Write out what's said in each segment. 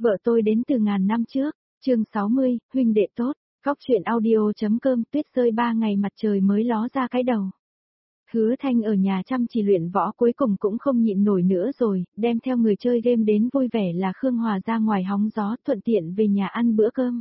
Vợ tôi đến từ ngàn năm trước, chương 60, huynh đệ tốt, góc chuyện audio.com. Tuyết rơi 3 ngày mặt trời mới ló ra cái đầu. Hứa Thanh ở nhà chăm chỉ luyện võ, cuối cùng cũng không nhịn nổi nữa rồi, đem theo người chơi game đến vui vẻ là Khương Hòa ra ngoài hóng gió, thuận tiện về nhà ăn bữa cơm.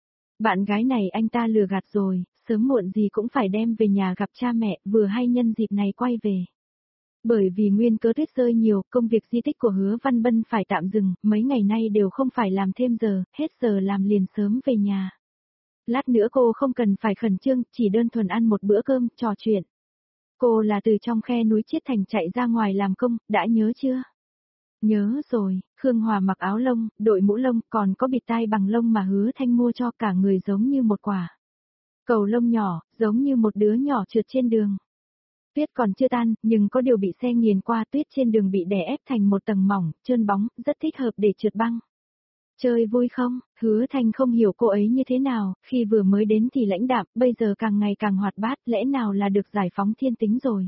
Bạn gái này anh ta lừa gạt rồi, sớm muộn gì cũng phải đem về nhà gặp cha mẹ, vừa hay nhân dịp này quay về. Bởi vì nguyên cớ tuyết rơi nhiều, công việc di tích của Hứa Văn Bân phải tạm dừng, mấy ngày nay đều không phải làm thêm giờ, hết giờ làm liền sớm về nhà. Lát nữa cô không cần phải khẩn trương, chỉ đơn thuần ăn một bữa cơm, trò chuyện. Cô là từ trong khe núi Chiết Thành chạy ra ngoài làm công, đã nhớ chưa? Nhớ rồi, Khương Hòa mặc áo lông, đội mũ lông, còn có bịt tai bằng lông mà Hứa Thanh mua cho, cả người giống như một quả cầu lông nhỏ, giống như một đứa nhỏ trượt trên đường. Tuyết còn chưa tan, nhưng có điều bị xe nghiền qua, tuyết trên đường bị đè ép thành một tầng mỏng, trơn bóng, rất thích hợp để trượt băng. Chơi vui không? Hứa Thanh không hiểu cô ấy như thế nào, khi vừa mới đến thì lãnh đạm, bây giờ càng ngày càng hoạt bát, lẽ nào là được giải phóng thiên tính rồi.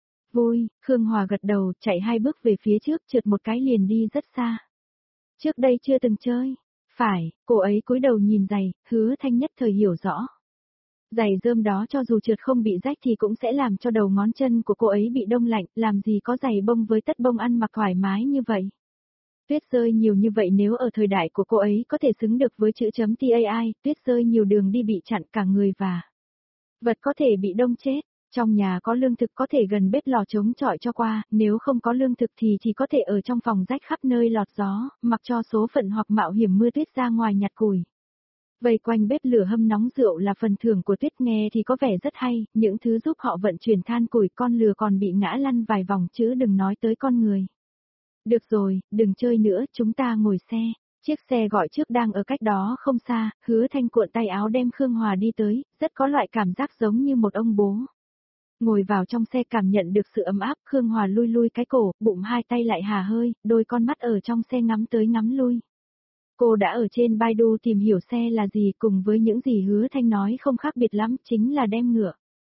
Vui, Khương Hòa gật đầu, chạy 2 bước về phía trước, trượt một cái liền đi rất xa. Trước đây chưa từng chơi. Phải, cô ấy cúi đầu nhìn giày, Hứa Thanh nhất thời hiểu rõ. Giày rơm đó cho dù trượt không bị rách thì cũng sẽ làm cho đầu ngón chân của cô ấy bị đông lạnh, làm gì có giày bông với tất bông ăn mặc thoải mái như vậy. Tuyết rơi nhiều như vậy, nếu ở thời đại của cô ấy có thể xứng được với chữ chấm TAI, tuyết rơi nhiều đường đi bị chặn, cả người và vật có thể bị đông chết. Trong nhà có lương thực có thể gần bếp lò chống chọi cho qua, nếu không có lương thực thì chỉ có thể ở trong phòng rách khắp nơi lọt gió, mặc cho số phận hoặc mạo hiểm mưa tuyết ra ngoài nhặt củi. Vây quanh bếp lửa hâm nóng rượu là phần thưởng của Tuyết, nghe thì có vẻ rất hay, những thứ giúp họ vận chuyển than củi, con lừa còn bị ngã lăn vài vòng chứ đừng nói tới con người. Được rồi, đừng chơi nữa, chúng ta ngồi xe. Chiếc xe gọi trước đang ở cách đó không xa, Hứa Thanh cuộn tay áo đem Khương Hòa đi tới, rất có loại cảm giác giống như một ông bố. Ngồi vào trong xe cảm nhận được sự ấm áp, Khương Hòa lui lui cái cổ, bụng hai tay lại hà hơi, đôi con mắt ở trong xe ngắm tới ngắm lui. Cô đã ở trên Baidu tìm hiểu xe là gì, cùng với những gì Hứa Thanh nói không khác biệt lắm, chính là đem ngựa.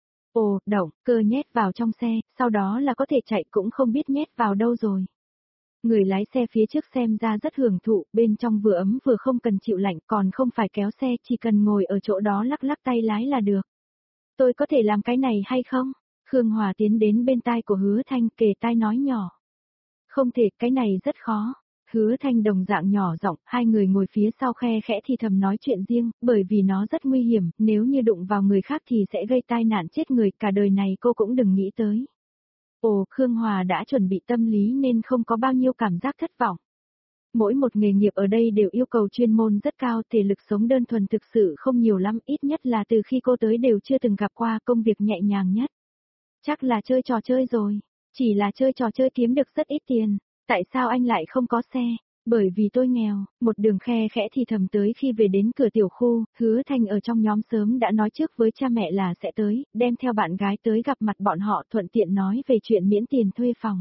Ồ, động cơ nhét vào trong xe, sau đó là có thể chạy, cũng không biết nhét vào đâu rồi. Người lái xe phía trước xem ra rất hưởng thụ, bên trong vừa ấm vừa không cần chịu lạnh, còn không phải kéo xe, chỉ cần ngồi ở chỗ đó lắc lắc tay lái là được. Tôi có thể làm cái này hay không? Khương Hòa tiến đến bên tai của Hứa Thanh, kề tai nói nhỏ. Không thể, cái này rất khó. Hứa Thanh đồng dạng nhỏ giọng, hai người ngồi phía sau khe khẽ thì thầm nói chuyện riêng, bởi vì nó rất nguy hiểm, nếu như đụng vào người khác thì sẽ gây tai nạn chết người, cả đời này cô cũng đừng nghĩ tới. Ồ, Khương Hòa đã chuẩn bị tâm lý nên không có bao nhiêu cảm giác thất vọng. Mỗi một nghề nghiệp ở đây đều yêu cầu chuyên môn rất cao, thể lực sống đơn thuần thực sự không nhiều lắm, ít nhất là từ khi cô tới đều chưa từng gặp qua công việc nhẹ nhàng nhất. Chắc là chơi trò chơi rồi, chỉ là chơi trò chơi kiếm được rất ít tiền. Tại sao anh lại không có xe? Bởi vì tôi nghèo. Một đường khe khẽ thì thầm tới khi về đến cửa tiểu khu, Hứa Thanh ở trong nhóm sớm đã nói trước với cha mẹ là sẽ tới, đem theo bạn gái tới gặp mặt bọn họ, thuận tiện nói về chuyện miễn tiền thuê phòng.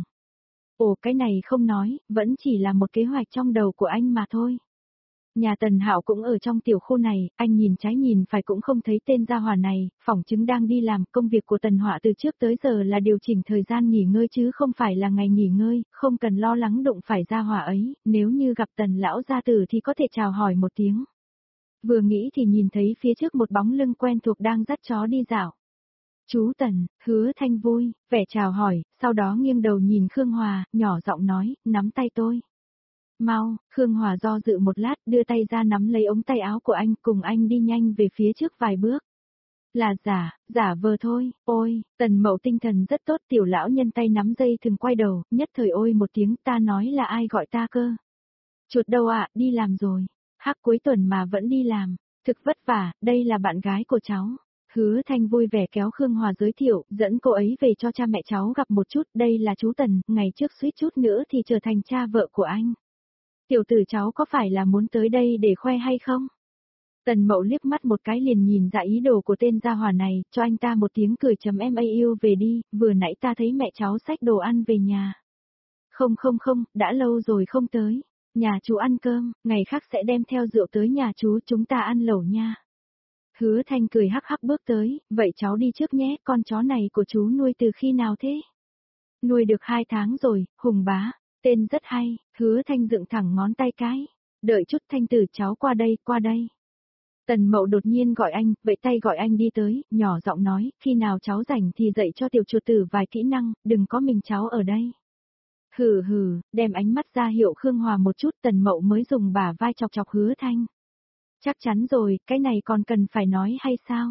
Ồ, cái này không nói, vẫn chỉ là một kế hoạch trong đầu của anh mà thôi. Nhà Tần Hạo cũng ở trong tiểu khu này, anh nhìn trái nhìn phải cũng không thấy tên gia hỏa này, phỏng chứng đang đi làm. Công việc của Tần Họa từ trước tới giờ là điều chỉnh thời gian nghỉ ngơi chứ không phải là ngày nghỉ ngơi, không cần lo lắng đụng phải gia hỏa ấy, nếu như gặp Tần lão gia tử thì có thể chào hỏi một tiếng. Vừa nghĩ thì nhìn thấy phía trước một bóng lưng quen thuộc đang dắt chó đi dạo. Chú Tần, Hứa Thanh vui, vẻ chào hỏi, sau đó nghiêng đầu nhìn Khương Hòa, nhỏ giọng nói, nắm tay tôi. Mau, Khương Hòa do dự một lát, đưa tay ra nắm lấy ống tay áo của anh, cùng anh đi nhanh về phía trước vài bước. Là giả vờ thôi, ôi, Tần Mậu tinh thần rất tốt, tiểu lão nhân tay nắm dây thừng quay đầu, nhất thời ôi một tiếng, ta nói là ai gọi ta cơ. Chuột đâu ạ, đi làm rồi, hắc cuối tuần mà vẫn đi làm, thực vất vả, đây là bạn gái của cháu. Hứa Thanh vui vẻ kéo Khương Hòa giới thiệu, dẫn cô ấy về cho cha mẹ cháu gặp một chút, đây là chú Tần, ngày trước suýt chút nữa thì trở thành cha vợ của anh. Tiểu tử cháu có phải là muốn tới đây để khoe hay không? Tần Mậu liếc mắt một cái liền nhìn ra ý đồ của tên gia hỏa này, cho anh ta một tiếng cười chấm em yêu về đi, vừa nãy ta thấy mẹ cháu xách đồ ăn về nhà. Không, đã lâu rồi không tới. Nhà chú ăn cơm, ngày khác sẽ đem theo rượu tới nhà chú, chúng ta ăn lẩu nha. Hứa Thanh cười hắc hắc bước tới, vậy cháu đi trước nhé, con chó này của chú nuôi từ khi nào thế? Nuôi được 2 tháng rồi, Hùng Bá. Tên rất hay, Hứa Thanh dựng thẳng ngón tay cái. Đợi chút Thanh Tử cháu qua đây, qua đây. Tần Mậu đột nhiên gọi anh, vẫy tay gọi anh đi tới, nhỏ giọng nói, khi nào cháu rảnh thì dạy cho tiểu chuột tử vài kỹ năng, đừng có mình cháu ở đây. Hừ hừ, đem ánh mắt ra hiệu Khương Hòa một chút, Tần Mậu mới dùng bả vai chọc chọc Hứa Thanh. Chắc chắn rồi, cái này còn cần phải nói hay sao?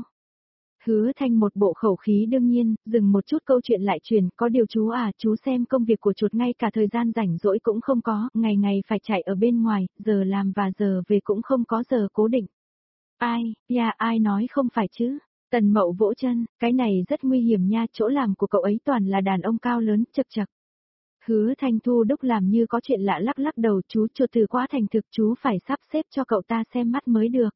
Hứa Thanh một bộ khẩu khí đương nhiên, dừng một chút câu chuyện lại truyền, có điều chú à, chú xem công việc của chuột ngay cả thời gian rảnh rỗi cũng không có, ngày ngày phải chạy ở bên ngoài, giờ làm và giờ về cũng không có giờ cố định. Ai, ai nói không phải chứ? Tần Mậu vỗ chân, cái này rất nguy hiểm nha, chỗ làm của cậu ấy toàn là đàn ông cao lớn, chật chật. Hứa Thanh Thu Đúc làm như có chuyện lạ lắc lắc đầu, chú chuột từ quá thành thực, chú phải sắp xếp cho cậu ta xem mắt mới được.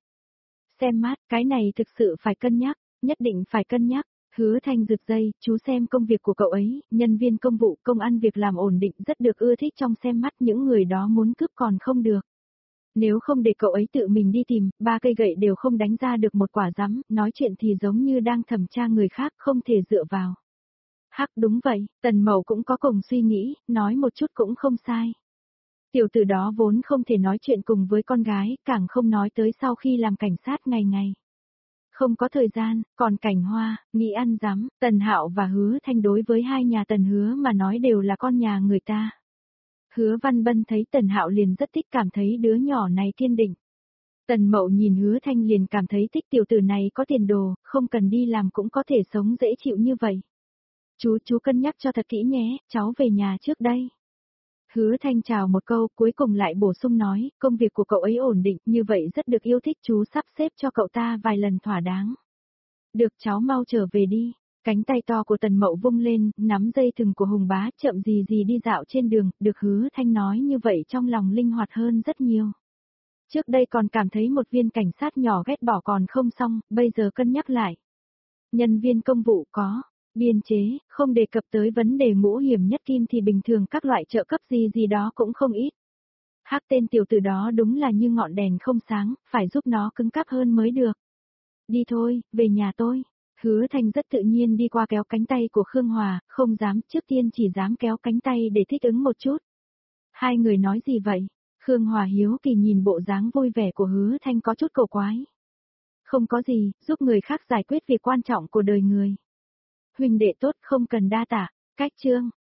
Xem mắt, cái này thực sự phải cân nhắc, nhất định phải cân nhắc. Hứa Thanh giật dây, chú xem công việc của cậu ấy, nhân viên công vụ, công ăn việc làm ổn định rất được ưa thích trong xem mắt, những người đó muốn cướp còn không được. Nếu không để cậu ấy tự mình đi tìm, 3 cây gậy đều không đánh ra được một quả rắm, nói chuyện thì giống như đang thẩm tra người khác, không thể dựa vào. Hắc đúng vậy, Tần Mậu cũng có cùng suy nghĩ, nói một chút cũng không sai. Tiểu tử đó vốn không thể nói chuyện cùng với con gái, càng không nói tới sau khi làm cảnh sát ngày ngày. Không có thời gian, còn Cảnh Hoa, nghĩ ăn dám, Tần Hạo và Hứa Thanh đối với hai nhà Tần Hứa mà nói đều là con nhà người ta. Hứa Văn Bân thấy Tần Hạo liền rất thích, cảm thấy đứa nhỏ này thiên định. Tần Mậu nhìn Hứa Thanh liền cảm thấy thích, tiểu tử này có tiền đồ, không cần đi làm cũng có thể sống dễ chịu như vậy. Chú cân nhắc cho thật kỹ nhé, cháu về nhà trước đây. Hứa Thanh chào một câu, cuối cùng lại bổ sung nói, công việc của cậu ấy ổn định, như vậy rất được yêu thích, chú sắp xếp cho cậu ta vài lần thỏa đáng. Được, cháu mau trở về đi. Cánh tay to của Tần Mậu vung lên, nắm dây thừng của Hùng Bá, chậm gì gì đi dạo trên đường, được Hứa Thanh nói như vậy trong lòng linh hoạt hơn rất nhiều. Trước đây còn cảm thấy một viên cảnh sát nhỏ ghét bỏ còn không xong, bây giờ cân nhắc lại. Nhân viên công vụ có, biên chế, không đề cập tới vấn đề ngũ hiểm nhất kim thì bình thường các loại trợ cấp gì gì đó cũng không ít. Hắc tên tiểu tử đó đúng là như ngọn đèn không sáng, phải giúp nó cứng cáp hơn mới được. Đi thôi, về nhà tôi. Hứa Thanh rất tự nhiên đi qua kéo cánh tay của Khương Hòa, không dám, trước tiên chỉ dám kéo cánh tay để thích ứng một chút. Hai người nói gì vậy? Khương Hòa hiếu kỳ nhìn bộ dáng vui vẻ của Hứa Thanh có chút cổ quái. Không có gì, giúp người khác giải quyết việc quan trọng của đời người. Huynh đệ tốt không cần đa tạ, cách chương.